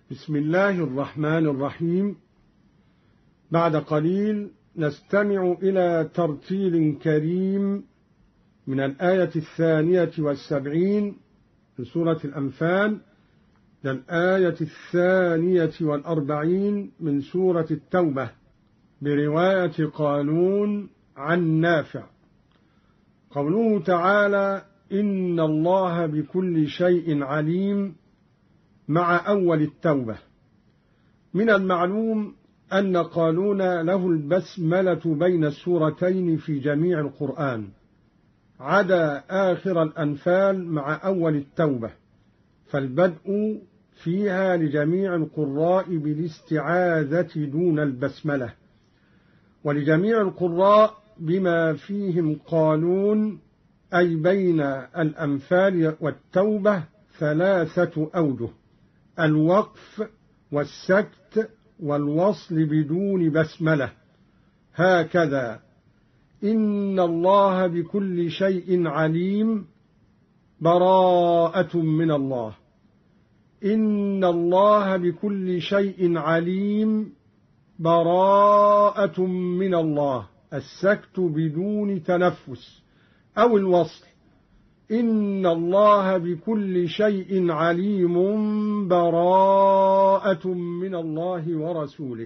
بسم الله الرحمن الرحيم. بعد قليل نستمع إلى ترتيل كريم من الآية 72 من سورة الأنفال للآية 42 من سورة التوبة برواية قالون عن نافع. قوله تعالى: إن الله بكل شيء عليم، مع أول التوبة. من المعلوم أن قالون له البسملة بين السورتين في جميع القرآن، عدا آخر الأنفال مع أول التوبة، فالبدء فيها لجميع القراء بالاستعاذة دون البسملة، ولجميع القراء بما فيهم قالون، أي بين الأنفال والتوبة 3 أوجه: الوقف والسكت والوصل بدون بسملة. هكذا: إن الله بكل شيء عليم، براءة من الله. إن الله بكل شيء عليم، براءة من الله، السكت بدون تنفس، أو الوصل: إن الله بكل شيء عليم، براءة من الله ورسوله.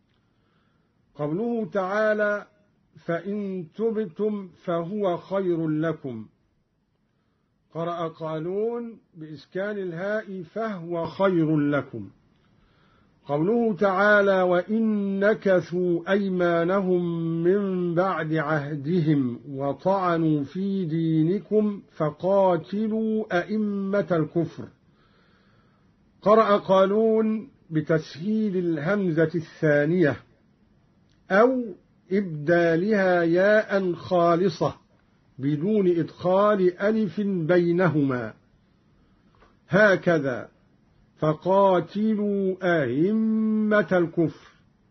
قوله تعالى: فإن تبتم فهو خير لكم. قرأ قالون بإسكان الهاء فهو خير لكم. قوله تعالى: وإن نكثوا أيمانهم من بعد عهدهم وطعنوا في دينكم فقاتلوا أئمة الكفر. قرأ قالون بتسهيل الهمزة الثانية أو إبدالها ياء خالصة بدون إدخال ألف بينهما. هكذا: فقاتلوا أئمة الكفر،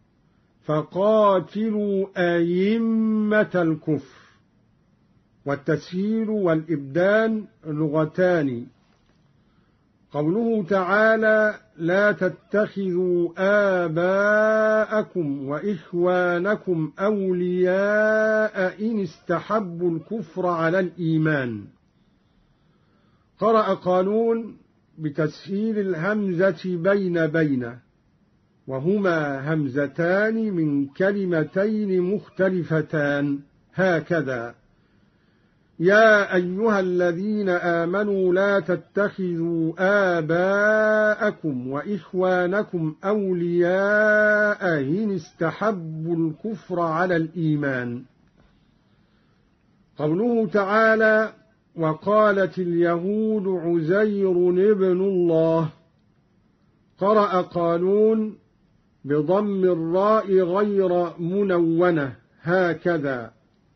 فقاتلوا أئمة الكفر. والتسهيل والإبدال لغتان. قوله تعالى: لا تتخذوا آباءكم وإخوانكم أولياء إن استحبوا الكفر على الإيمان. قرأ قالون بتسهيل الهمزة بين، وهما همزتان من كلمتين مختلفتان. هكذا: يا أيها الذين آمنوا لا تتخذوا آباءكم وإخوانكم أولياء إن استحبوا الكفر على الإيمان. قوله تعالى: وقالت اليهود عزير ابن الله. قرأ قالون بضم الراء غير منونة. هكذا: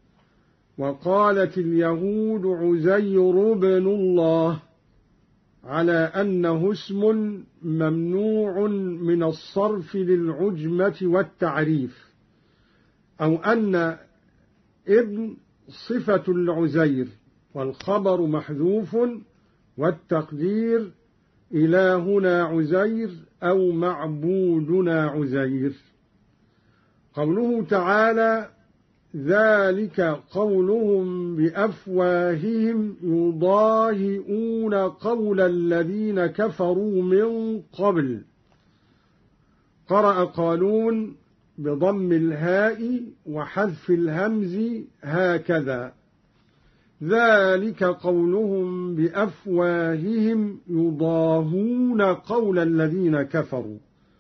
وقالت اليهود عزير ابن الله، على أنه اسم ممنوع من الصرف للعجمة والتعريف، أو أن ابن صفة العزير والخبر محذوف، والتقدير إلهنا عزير أو معبودنا عزير. قوله تعالى: ذلك قولهم بأفواههم يضاهئون قول الذين كفروا من قبل. قرأ قالون بضم الهاء وحذف الهمز. هكذا: ذلك قولهم بأفواههم يضاهون قول الذين كفروا.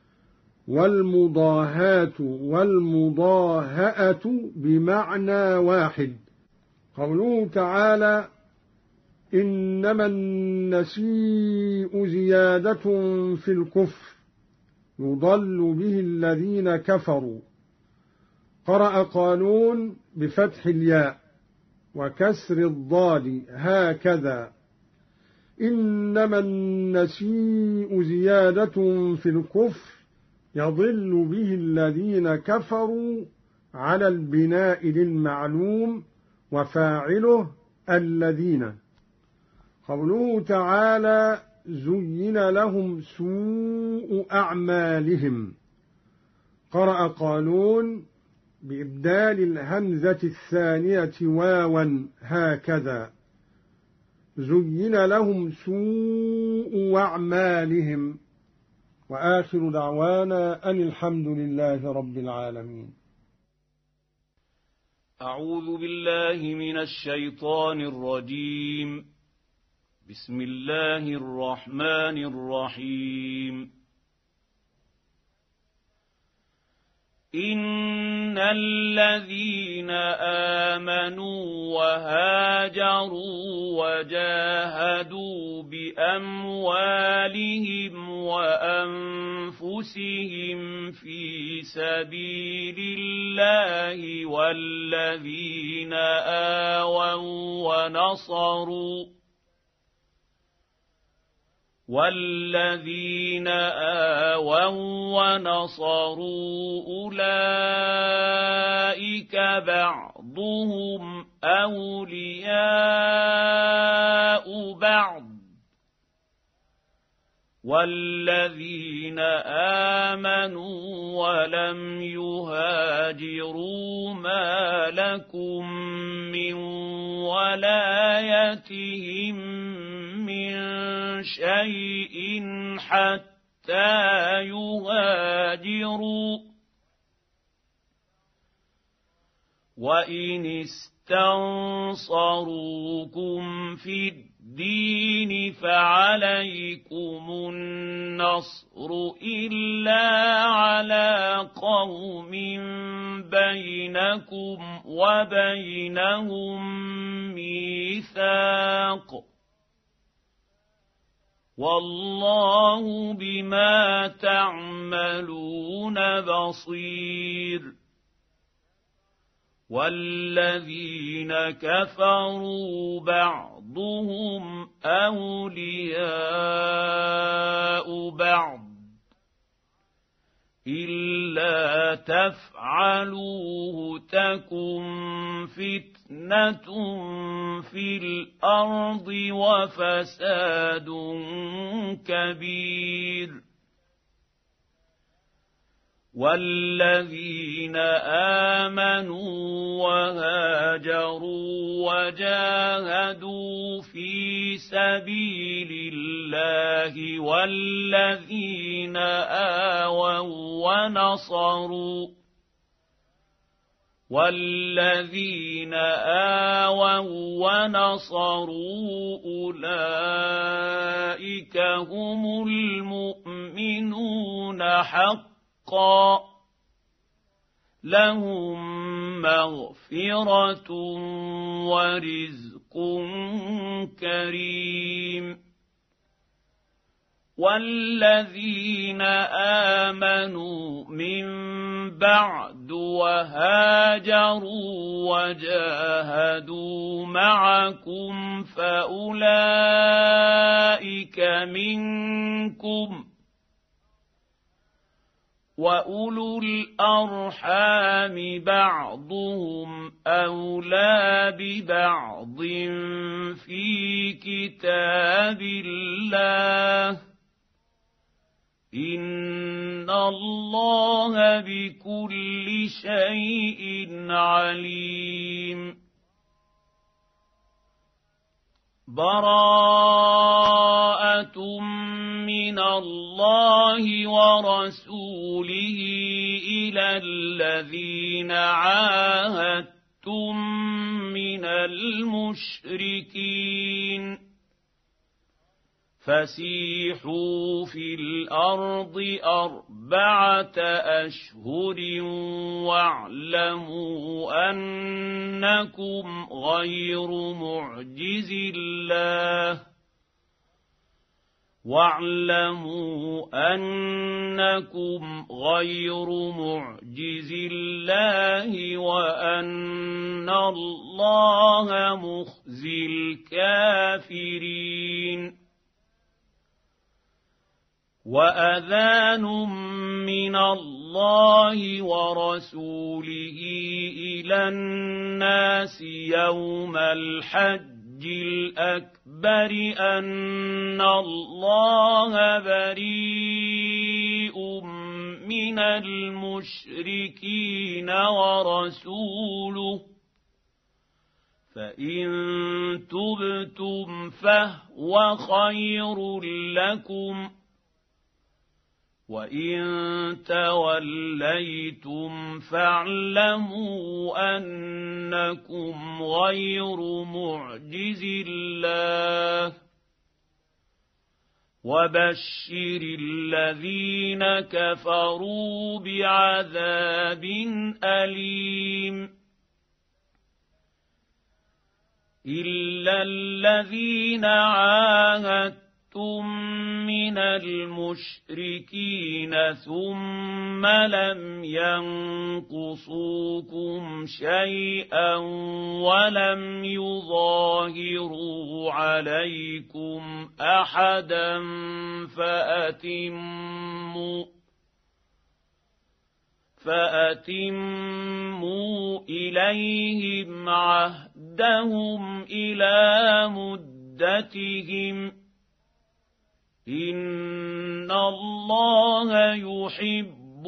والمضاهاة والمضاهأة بمعنى واحد. قوله تعالى: إنما النسيء زيادة في الكفر يضل به الذين كفروا. قرأ قالون بفتح الياء وكسر الضاد. هكذا: إنما النسيء زيادة في الكفر يضل به الذين كفروا، على البناء للمعلوم وفاعله الذين. قوله تعالى: زين لهم سوء أعمالهم. قرأ قالون بإبدال الهمزة الثانية واوا هكذا: زين لهم سوء أعمالهم. وآخر دعوانا أن الحمد لله رب العالمين. أعوذ بالله من الشيطان الرجيم. بسم الله الرحمن الرحيم. إن الذين آمنوا وهاجروا وجاهدوا بأموالهم وأنفسهم في سبيل الله والذين آووا ونصروا أولئك بعضهم أولياء بعض، والذين آمنوا ولم يهاجروا ما لكم من ولايتهم من شيء حتى يهاجروا، وإن استنصروكم في الدين فعليكم النصر إلا على قوم بينكم وبينهم ميثاق، والله بما تعملون بصير. والذين كفروا بعضهم أولياء بعض إلا تفعلوه تكن فتنة في الأرض وفساد كبير. والذين آمنوا وهاجروا وجاهدوا في سبيل الله والذين آووا ونصروا أولئك هم المؤمنون حقا، لهم مغفرة ورزق كريم. والذين آمنوا من بعد وهاجروا وجاهدوا معكم فأولئك منكم، وأولو الأرحام بعضهم أولى ببعض في كتاب الله، إن الله بكل شيء عليم. براءة من الله ورسوله إلى الذين عاهدتم من المشركين، فسيحوا في الأرض 4 أشهر واعلموا أنكم غير معجز الله وأن الله مخزي الكافرين. وأذان من الله ورسوله إلى الناس يوم الحج الأكبر أن الله بريء من المشركين ورسوله فإن تبتم فهو خير لكم وإن توليتم فاعلموا أنكم غير معجز الله وبشر الذين كفروا بعذاب أليم إلا الذين عاهدتم من المشركين ثم لم ينقصوكم شيئا ولم يظاهروا عليكم أحدا فأتموا إليهم عهدهم إلى مدتهم إن الله يحب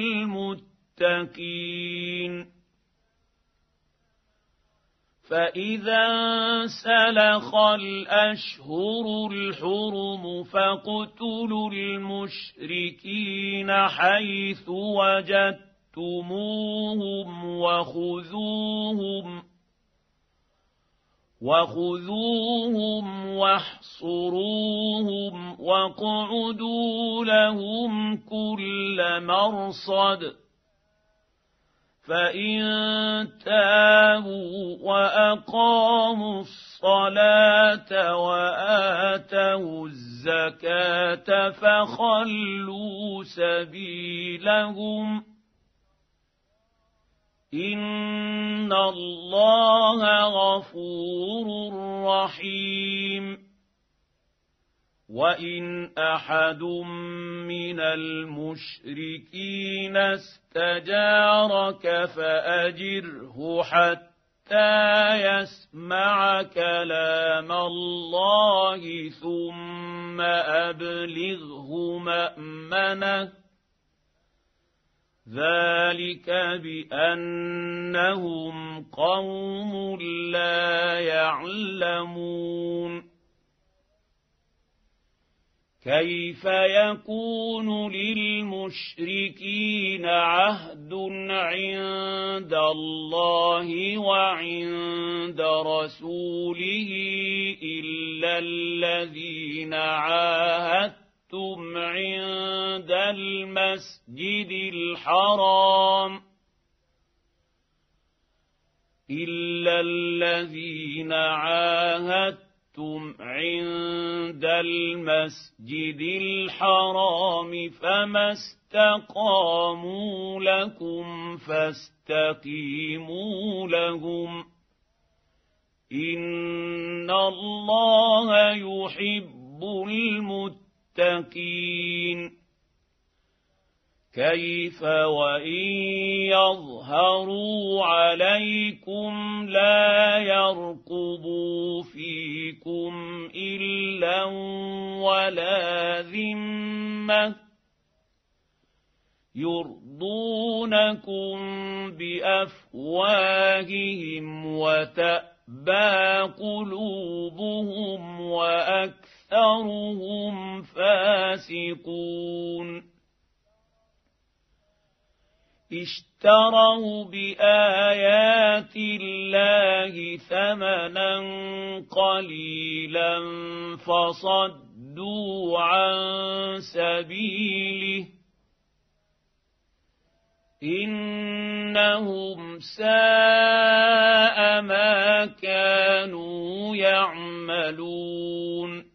المتقين فإذا انسلخ الأشهر الحرم فاقتلوا المشركين حيث وجدتموهم وخذوهم واحصروهم واقعدوا لهم كل مرصد فإن تابوا وأقاموا الصلاة وآتوا الزكاة فخلوا سبيلهم إن الله غفور رحيم وإن أحد من المشركين استجارك فأجره حتى يسمع كلام الله ثم أبلغه مأمنه ذلك بأنهم قوم لا يعلمون كيف يكون للمشركين عهد عند الله وعند رسوله إلا الذين عاهدتم عند المسجد الحرام إلا الذين عاهدتم عند المسجد الحرام فما استقاموا لكم فاستقيموا لهم إن الله يحب المتقين كيف وإن يظهروا عليكم لا يرقبوا فيكم إلا ولا ذمة يرضونكم بأفواههم وتأبى قلوبهم وأكثرهم فاسقون اشتروا بآيات الله ثمنا قليلا فصدوا عن سبيله إنهم ساء ما كانوا يعملون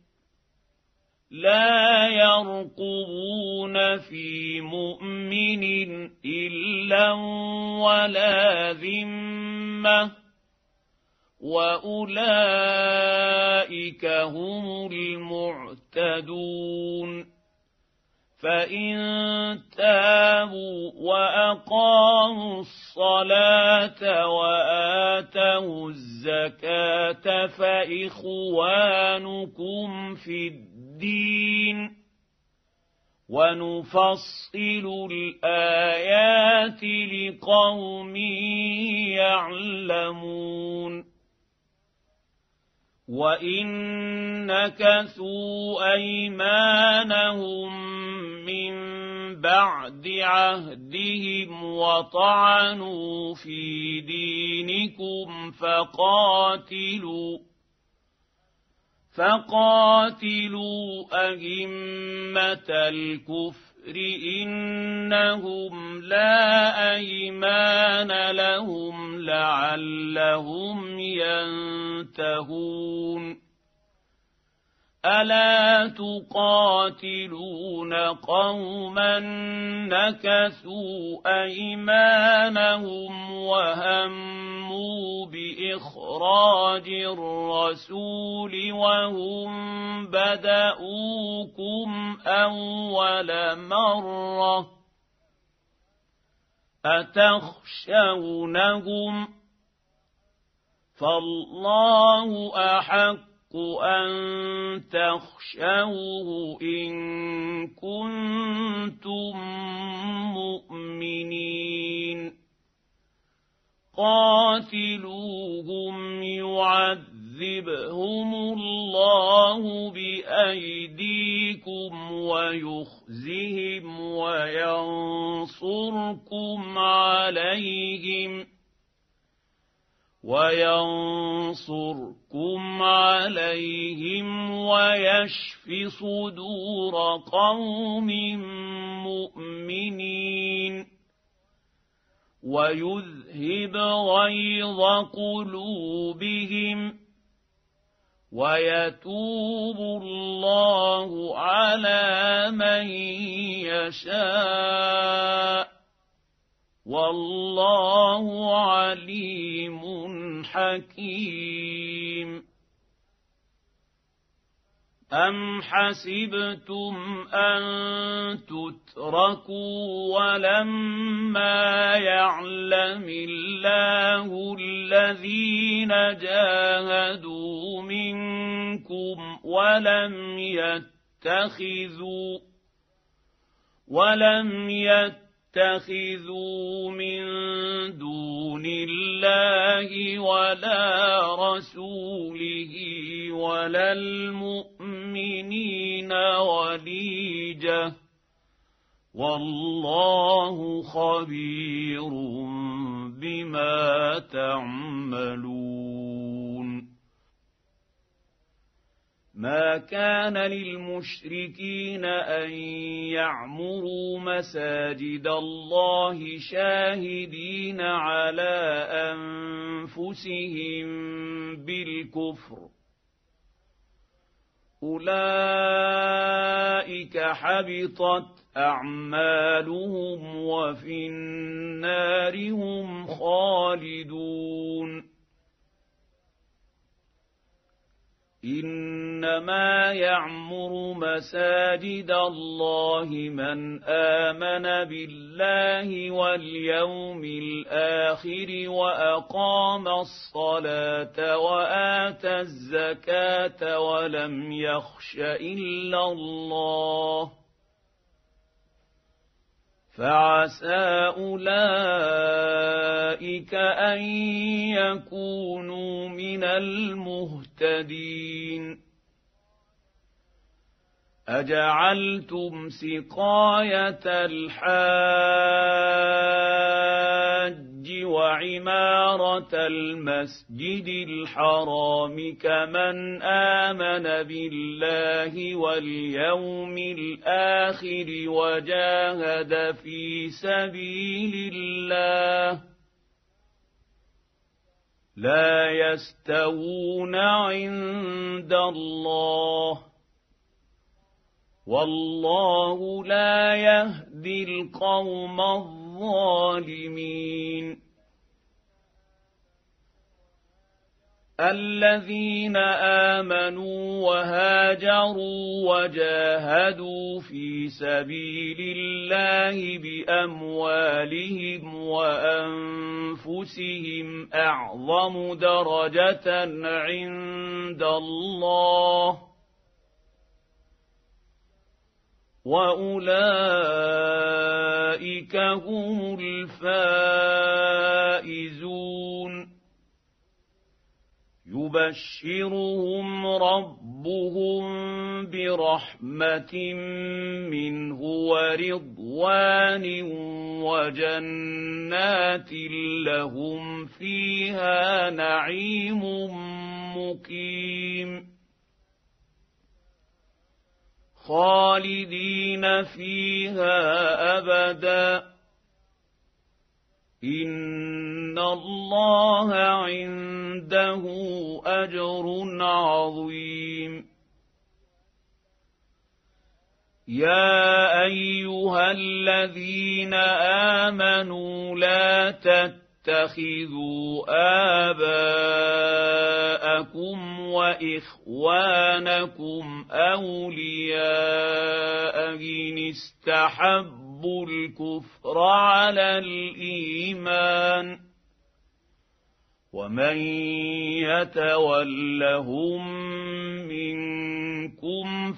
لا يرقبون في مؤمن إلا ولا ذمة وأولئك هم المعتدون فإن تابوا وأقاموا الصلاة وآتوا الزكاة فإخوانكم في الدين ونفصل الآيات لقوم يعلمون وإن نكثوا أيمانهم من بعد عهدهم وطعنوا في دينكم فقاتلوا أئمة الكفر إنهم لا أيمان لهم لعلهم ينتهون ألا تقاتلون قوما نكثوا أيمانهم وهموا بإخراج الرسول وهم بدؤوكم أول مرة أتخشونهم فالله أحق أن تخشوه إن كنتم مؤمنين قاتلوهم يعذبهم الله بأيديكم ويخزهم وينصركم عليهم ويشف صدور قوم مؤمنين ويذهب غيظ قلوبهم ويتوب الله على من يشاء والله عليم حكيم أم حسبتم أن تتركوا ولما يعلم الله الذين جاهدوا منكم ولم يتخذوا من دون الله ولا رسوله ولا المؤمنين وليجة والله خبير بما تعملون ما كان للمشركين أن يعمروا مساجد الله شاهدين على أنفسهم بالكفر أولئك حبطت أعمالهم وفي النار هم خالدون إنما يعمر مساجد الله من آمن بالله واليوم الآخر وأقام الصلاة وآتى الزكاة ولم يخش إلا الله فعسى أولئك أن يكونوا من المهتدين أجعلتم سقاية الحاج وعمارة المسجد الحرام كمن آمن بالله واليوم الآخر وجاهد في سبيل الله لا يستوون عند الله والله لا يهدي القوم الظالمين الذين آمنوا وهاجروا وجاهدوا في سبيل الله بأموالهم وأنفسهم أعظم درجة عند الله وأولئك هم الفائزون يبشرهم ربهم برحمة منه ورضوان وجنات لهم فيها نعيم مقيم خالدين فيها أبدا إن الله عنده أجر عظيم يا أيها الذين آمنوا لا تتخذوا آباءكم وإخوانكم أولياء إن استحبوا الكفر على الإيمان ومن يتولهم منكم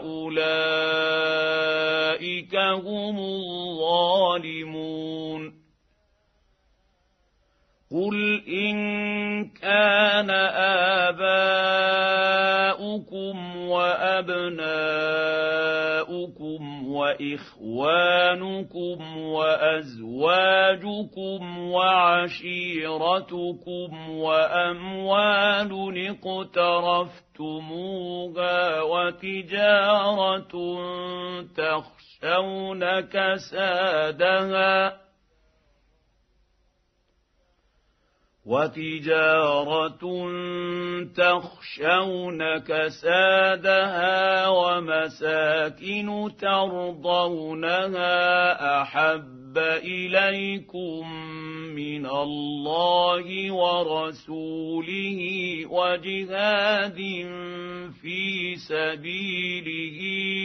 فأولئك هم الظالمون قل إن كان آباؤكم وأبناؤكم وإخوانكم وأزواجكم وعشيرتكم وأموال اقترفتموها وتجارة تخشون كسادها ومساكن ترضونها أحب إليكم من الله ورسوله وجهاد في سبيله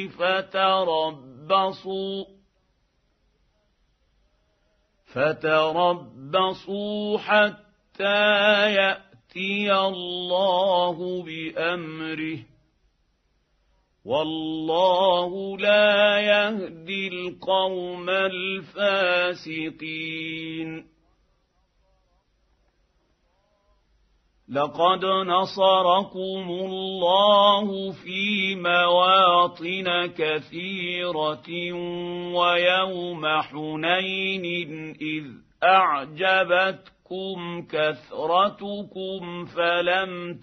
فتربصوا حتى يأتي الله بأمره والله لا يهدي القوم الفاسقين لقد نصركم الله في مواطن كثيرة ويوم حنين إذ أعجبتكم كثرتكم فلم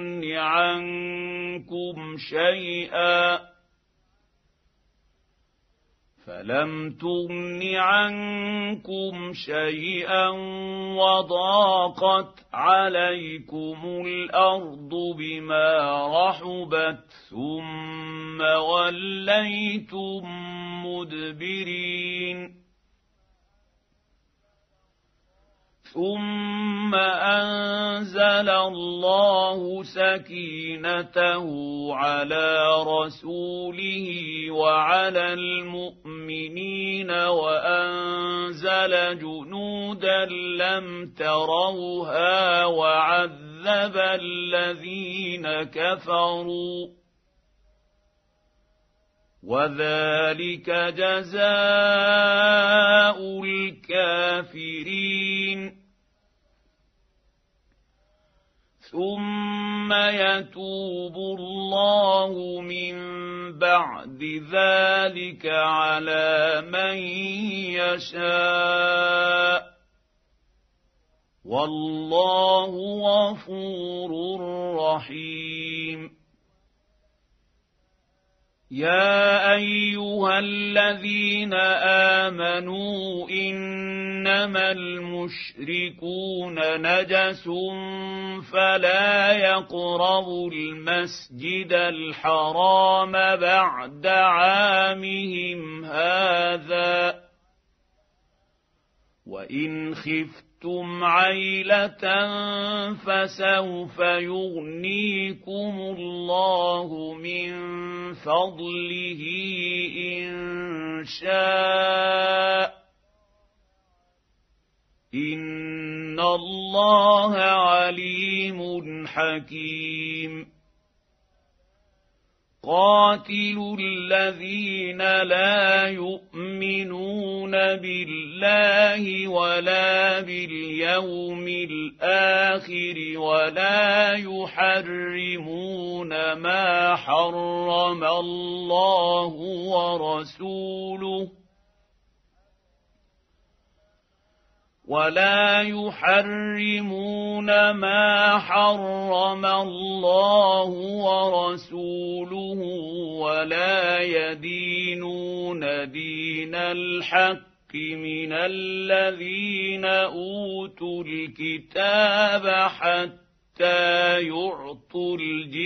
تغن عنكم شيئا وضاقت عليكم الأرض بما رحبت ثم وليتم مدبرين ثم أنزل الله سكينته على رسوله وعلى المؤمنين وأنزل جنودا لم تروها وعذب الذين كفروا وذلك جزاء الكافرين ثم يتوب الله من بعد ذلك على من يشاء والله غفور رحيم يا أيها الذين آمنوا إنما المشركون نجس فلا يقربوا المسجد الحرام بعد عامهم هذا وإن خفتم عيلة فسوف يغنيكم الله من فضله إن شاء إن الله عليم حكيم قاتلوا الذين لا يؤمنون بالله ولا باليوم الآخر ولا يحرمون ما حرم الله ورسوله ولا يحرمون ما حرم الله ورسوله ولا يدينون دين الحق من الذين أوتوا الكتاب حتى يعطوا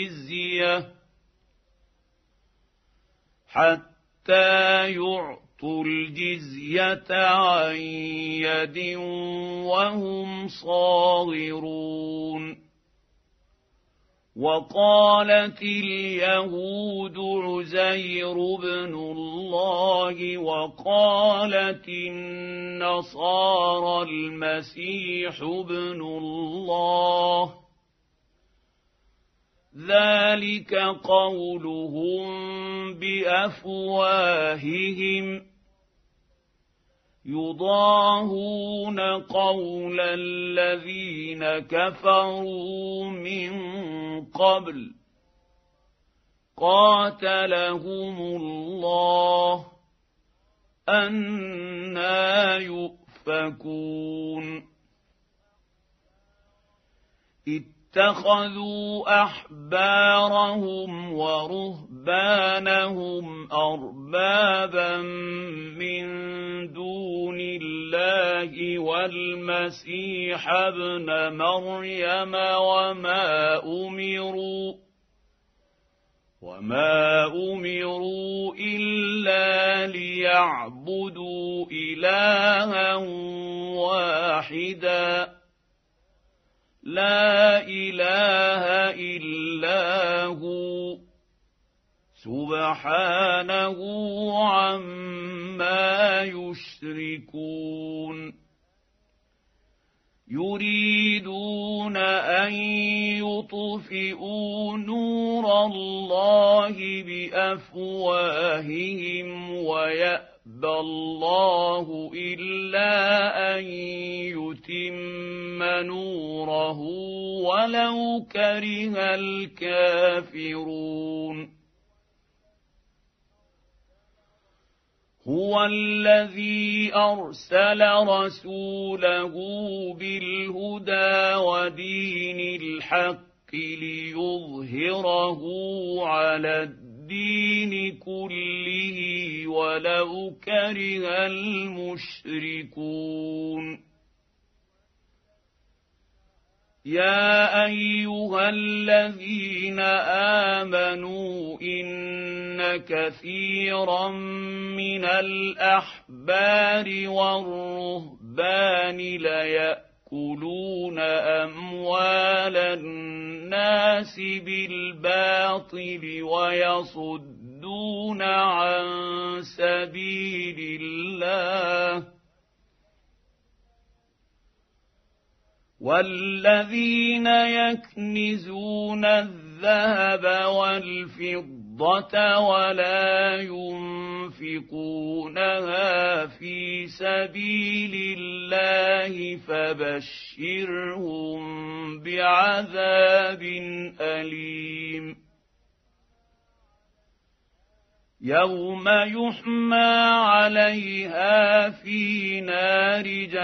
الجزية عن يد وهم صاغرون وقالت اليهود عزير بن الله وقالت النصارى المسيح ابن الله ذلك قولهم بأفواههم يضاهون قول الذين كفروا من قبل قاتلهم الله أنى يؤفكون اتخذوا أحبارهم ورهبانهم أربابا من دون الله والمسيح ابن مريم وما أمروا إلا ليعبدوا إلها واحدا لا إله إلا هو سبحانه عما يشركون يريدون أن يطفئوا نور الله بأفواههم ويأبى الله إلا أن يتم نوره ولو كره الكافرون هو الذي أرسل رسوله بالهدى ودين الحق ليظهره على الدين كله ولو كره المشركون يا أيها الذين آمنوا إن كثيرا من الأحبار والرهبان ليأكلون أموال الناس بالباطل ويصدون عن سبيل الله والذين يكنزون الذهب والفضة ولا ينفقونها في سبيل الله فبشرهم بعذاب أليم يوم يحمى عليها في نار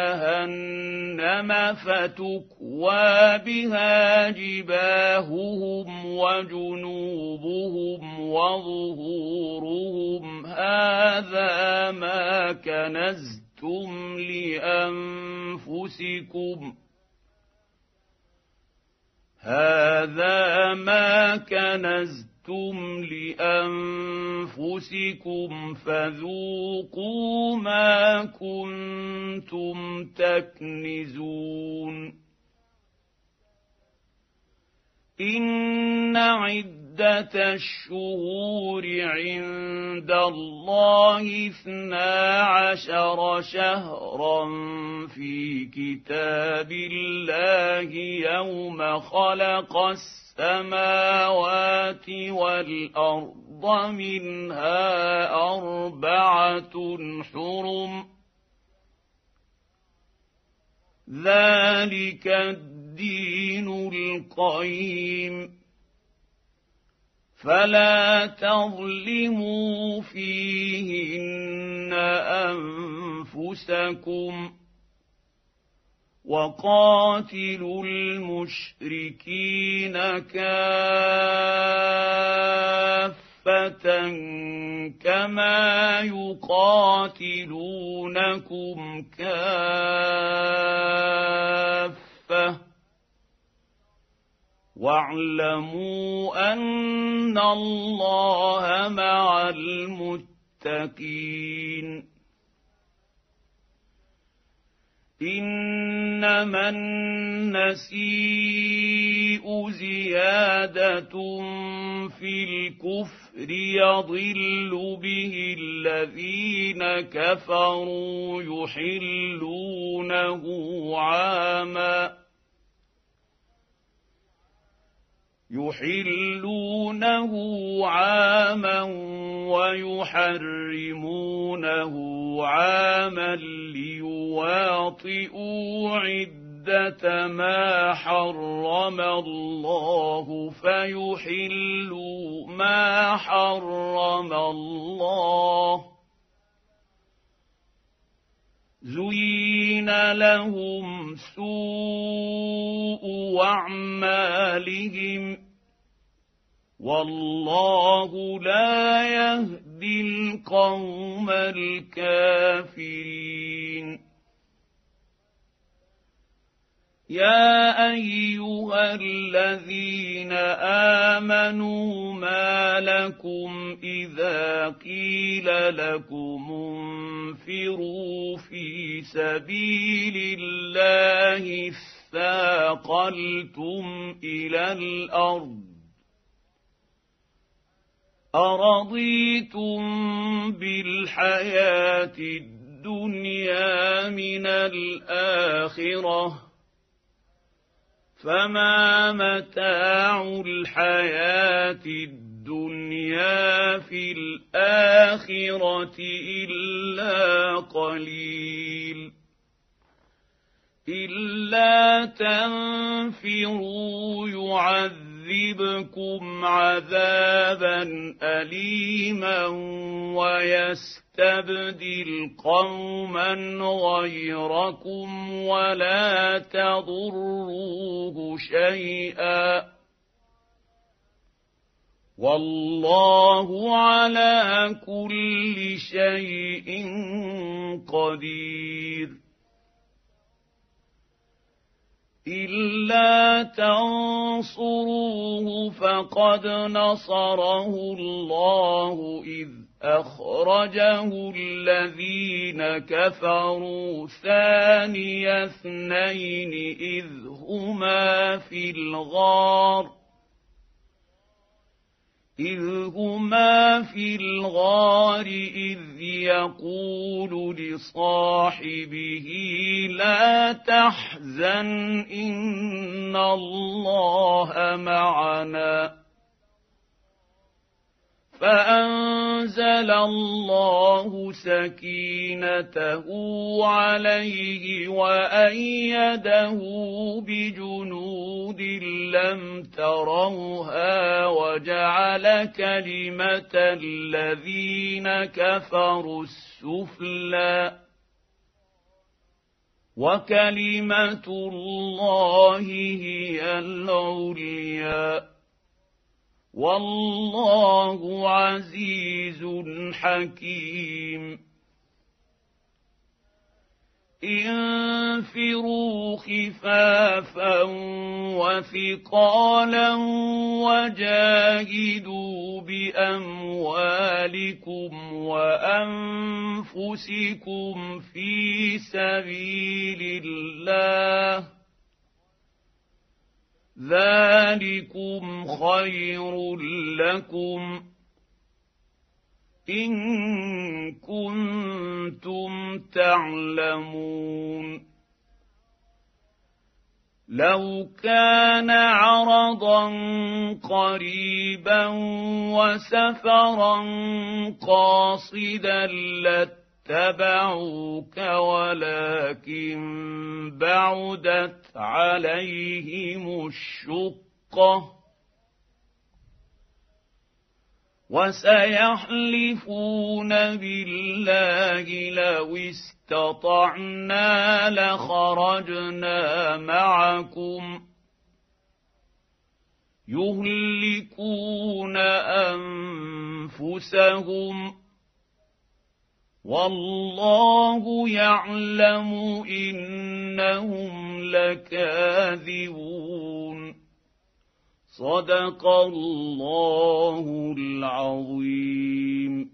جهنم فتكوى بها جباههم وجنوبهم وظهورهم هذا ما كنزتم لأنفسكم فذوقوا ما كنتم تكنزون إن عدة الشهور عند الله 12 شهرا في كتاب الله يوم خلق السماوات والأرض منها 4 حرم ذلك الدين القيم فلا تظلموا فيهن أنفسكم وقاتلوا المشركين كافة كما يقاتلونكم كافة واعلموا أن الله مع المتقين إنما النسيء زيادة في الكفر يضل به الذين كفروا يحلونه عاما ويحرمونه عاما ليواطئوا عدة ما حرم الله فيحلوا ما حرم الله زين لهم سوء أعمالهم والله لا يهدي القوم الكافرين يا أيها الذين آمنوا ما لكم إذا قيل لكم انفروا في سبيل الله اثاقلتم إلى الأرض أرضيتم بالحياة الدنيا من الآخرة فما متاع الحياة الدنيا في الآخرة إلا قليل إلا تنفروا يعذبكم عذابا أليما ويستبدل قوما غيركم ولا تضروه شيئا والله على كل شيء قدير إلا تنصروه فقد نصره الله إذ أخرجه الذين كفروا ثاني اثنين إذ هما في الغار إذ يقول لصاحبه لا تحزن إن الله معنا فأنزل الله سكينته عليه وأيده بجنود لم تروها وجعل كلمة الذين كفروا السفلى وكلمة الله هي العليا والله عزيز حكيم انفروا خفافا وثقالا وجاهدوا باموالكم وانفسكم في سبيل الله ذلكم خير لكم ان كنتم تعلمون لو كان عرضا قريبا وسفرا قاصدا لاتبعوك ولكن بعدت عليهم الشقة وسيحلفون بالله لو استطعنا لخرجنا معكم يهلكون أنفسهم والله يعلم إنهم لكاذبون صدق الله العظيم.